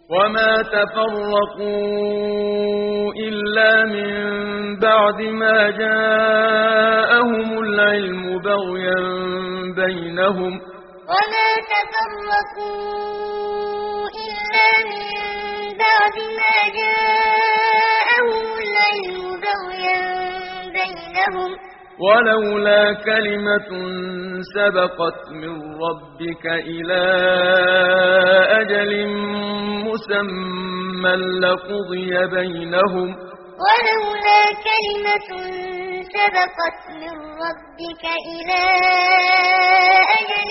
وما تفرقوا إلا من بعد ما جاءهم العلم بغيا بينهم وما تفرقوا إلا من بعد ما جاءهم العلم بغيا بينهم ولولا كلمة سبقت من ربك إلى أجل مسمى لقضي بينهم ولولا كلمة سبقت من ربك إلى أجل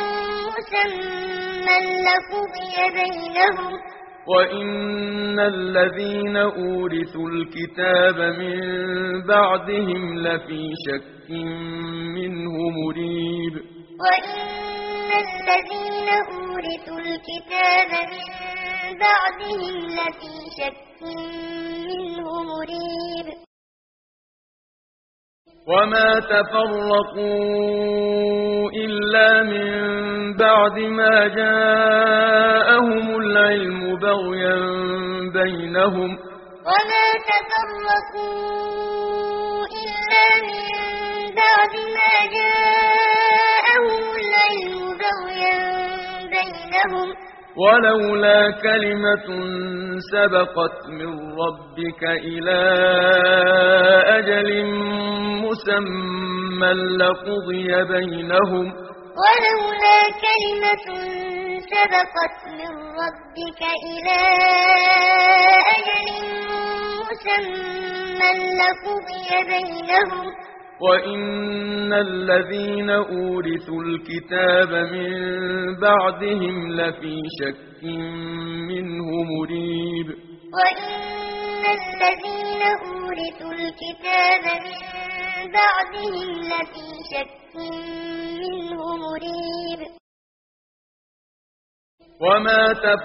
مسمى لقضي بينهم وإن الذين أورثوا الكتاب من بعدهم لفي شك منه مريب وإن الذين أورثوا الكتاب من بعدهم لفي شك منه مريب وما تفرقوا إلا من بعد ما جاءهم العلم بغيا بينهم وما تفرقوا إلا من بعد ما جاءهم العلم بغيا بينهم ولولا كلمة سبقت من ربك إلى أجل مسمى لقضي بينهم ولولا كلمة سبقت من ربك إلى أجل مسمى لقضي بينهم وإن الذين أورثوا الكتاب من بعدهم لفي شك منه مريب وإن الذين أورثوا الكتاب من بعدهم لفي شك منه مريب وما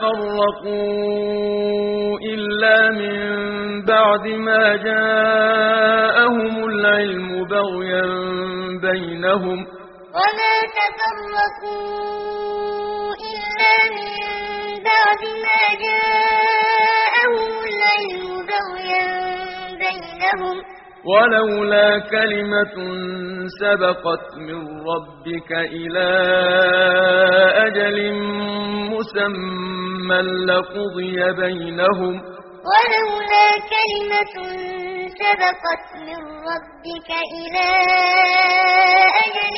تفرقوا إلا من بعد ما جاءهم العلم بغيا بينهم وما تفرقوا إلا من بعد ما جاءهم العلم بغيا بينهم ولولا كلمة سبقت من ربك إلى أجل مسمى لقضي بينهم ولولا كلمة سبقت من ربك إلى أجل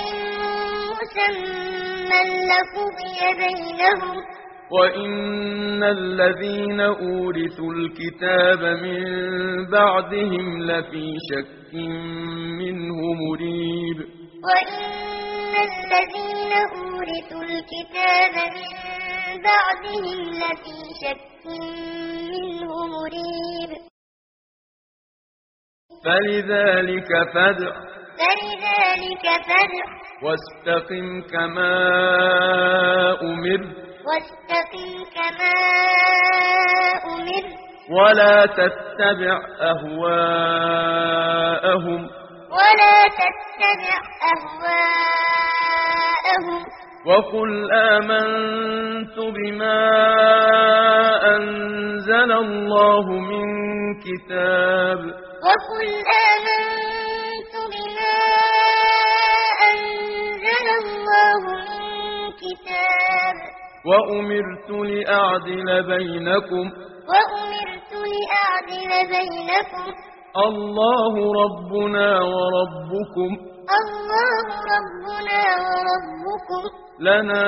مسمى لقضي بينهم وإن الذين أورثوا الكتاب من بعدهم لفي شك منه مريب وإن الذين أورثوا الكتاب من بعدهم لفي شك منه مريب فلذلك فادع واستقم كما أمرت واستقم كما أمرت ولا تتبع أهواءهم وقل آمنت بما أنزل الله من كتاب وأمرت لأعدل بينكم الله ربنا وربكم لنا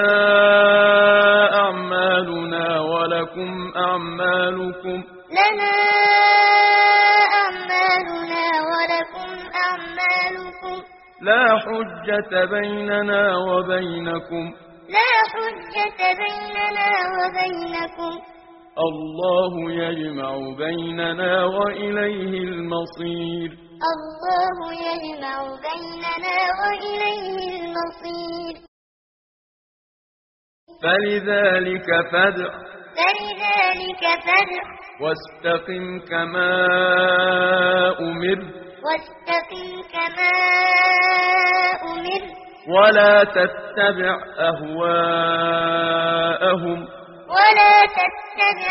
أعمالنا ولكم أعمالكم لا حجة بيننا وبينكم الله يجمع بيننا وإليه المصير فلذلك فادع واستقم كما أمرت ولا تتبع أهواءهم ولا تتبع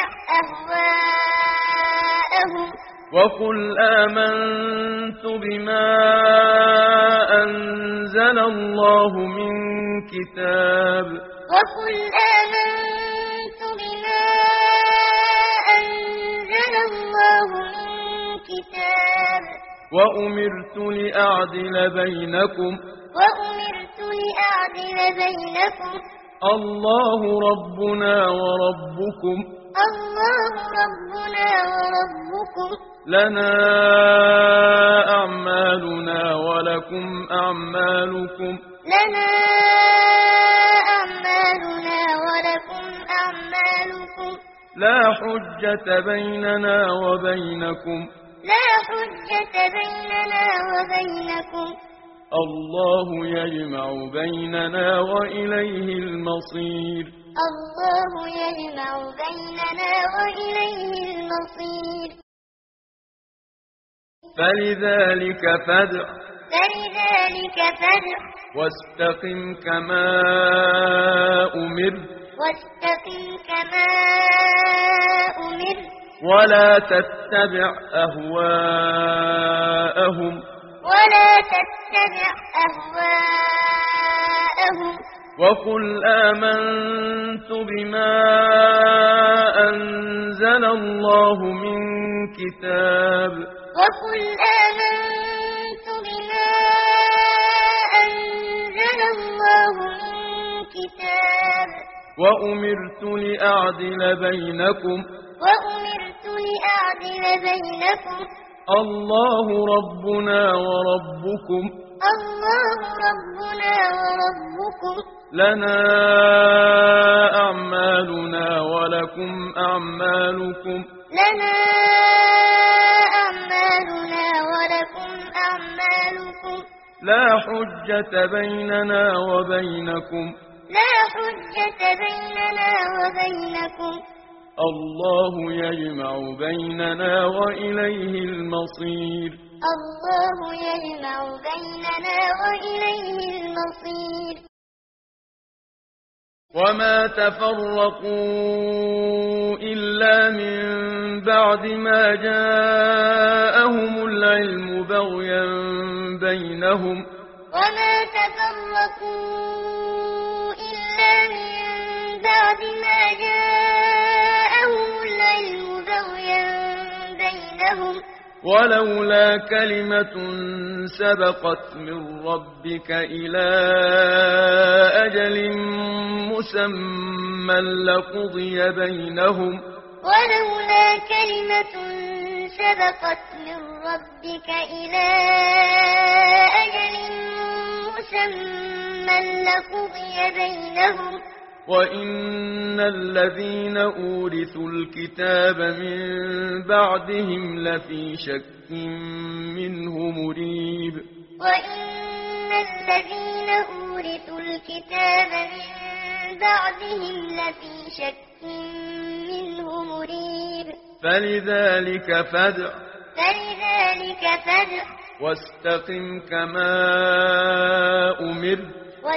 أهواءهم وقل آمنت بما أنزل الله من كتاب وقل آمنت بما أنزل الله من كتاب وأمرت لأعدل بينكم الله ربنا وربكم لنا أعمالنا ولكم أعمالكم لا حجة بيننا وبينكم الله يجمع بيننا وإليه المصير فلذلك فادع واستقم كما أمرت ولا تتبع أهواءهم وقل آمنت بما أنزل الله من كتاب وأمرت لأعدل بينكم الله ربنا وربكم لنا أعمالنا ولكم أعمالكم لا حجة بيننا وبينكم الله يجمع بيننا وإليه المصير وما تفرقوا إلا من بعد ما جاءهم العلم بغيا بينهم ولولا كلمة سبقت من ربك إلى أجل مسمى لقضي بينهم وإن الذين أورثوا الكتاب من بعدهم لفي شك منه مريب فلذلك فادع واستقم كما أمرت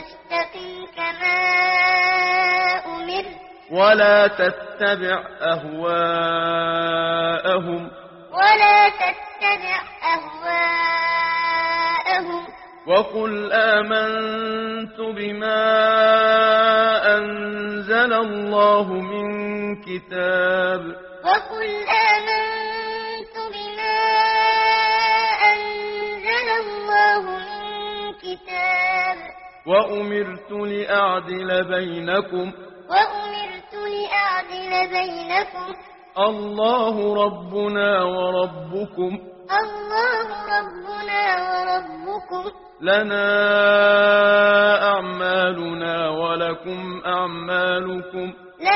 ولا تتبع أهواءهم وقل آمنت بما أنزل الله من كتاب وأمرت لأعدل بينكم الله ربنا وربكم لنا أعمالنا ولكم أعمالكم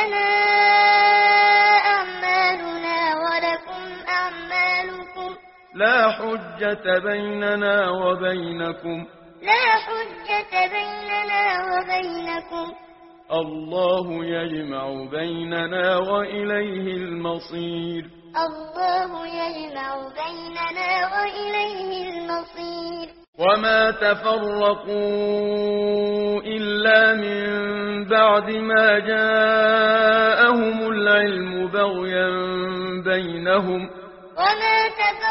لا حجة بيننا وبينكم الله يجمع بيننا وإليه المصير وما تفرقوا إلا من بعد ما جاءهم العلم بغيا بينهم وما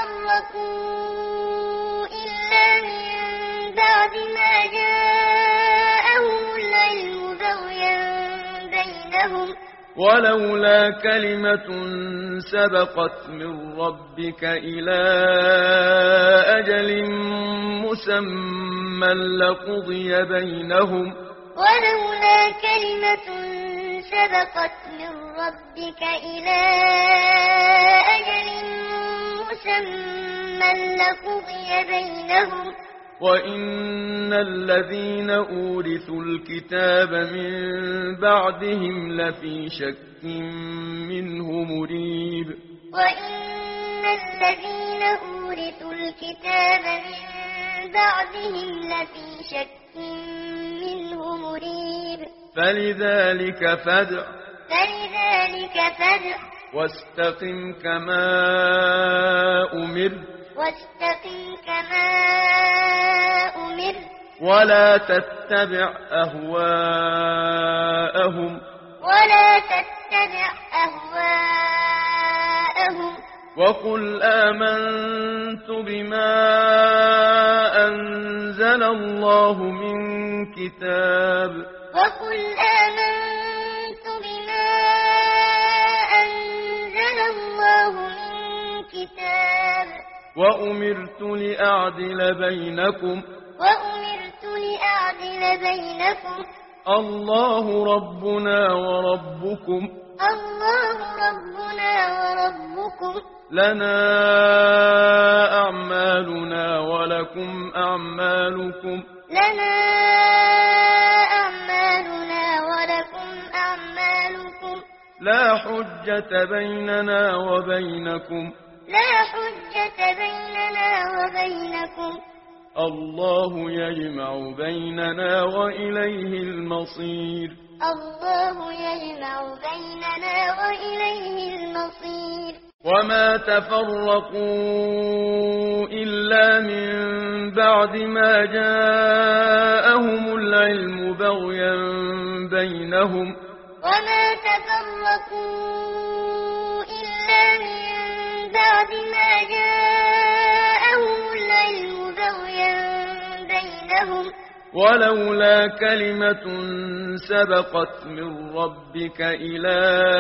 تفرقوا إلا من بعد ما جاءهم العلم بغيا بينهم ولولا كلمة سبقت من ربك إلى أجل مسمى لقضي بينهم ولولا كلمة سبقت من ربك إلى أجل مسمى لقضي بينهم وإن الذين أورثوا الكتاب من بعدهم لفي شك منه مريب وإن الذين أورثوا الكتاب من بعدهم لفي شك منه مريب فلذلك فادع واستقم كما أمرت واستقم كما أمرت ولا تتبع أهواءهم وقل آمنت بما أنزل الله من كتاب وأمرت لأعدل بينكم الله ربنا وربكم لنا أعمالنا ولكم أعمالكم لا حجة بيننا وبينكم الله يجمع بيننا وإليه المصير وما تفرقوا إلا من بعد ما جاءهم العلم بغيا بينهم وما تفرقوا إلا من بعد ما جاءهم العلم بغيا بينهم ولولا كلمة سبقت من ربك إلى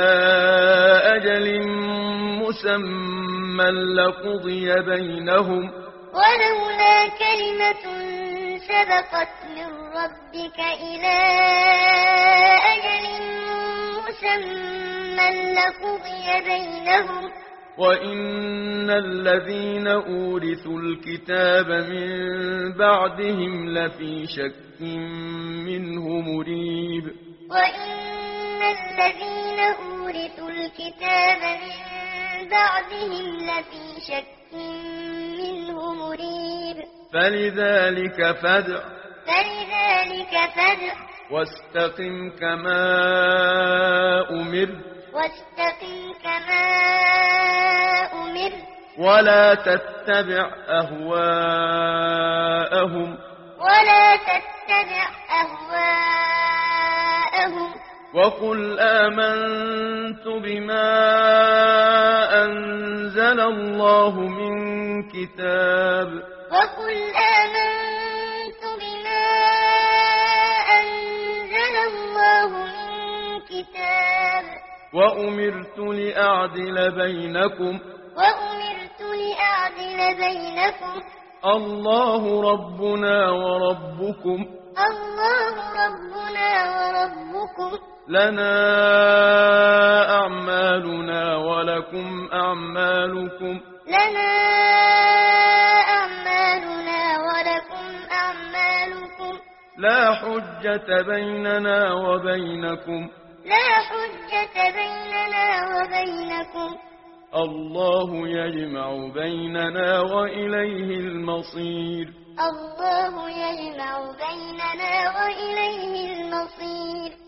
أجل مسمى لقضي بينهم ولولا كلمة سبقت من ربك إلى أجل مسمى لقضي بينهم وإن الذين أورثوا الكتاب من بعدهم لفي شك منه مريب وإن الذين أورثوا الكتاب من بعدهم لفي شك منه مريب فلذلك فادع واستقم كما أمرت ولا تتبع أهواءهم وقل آمنت بما أنزل الله من كتاب وأمرت لأعدل بينكم الله ربنا وربكم لنا أعمالنا ولكم أعمالكم لا حجة بيننا وبينكم الله يجمع بيننا وإليه المصير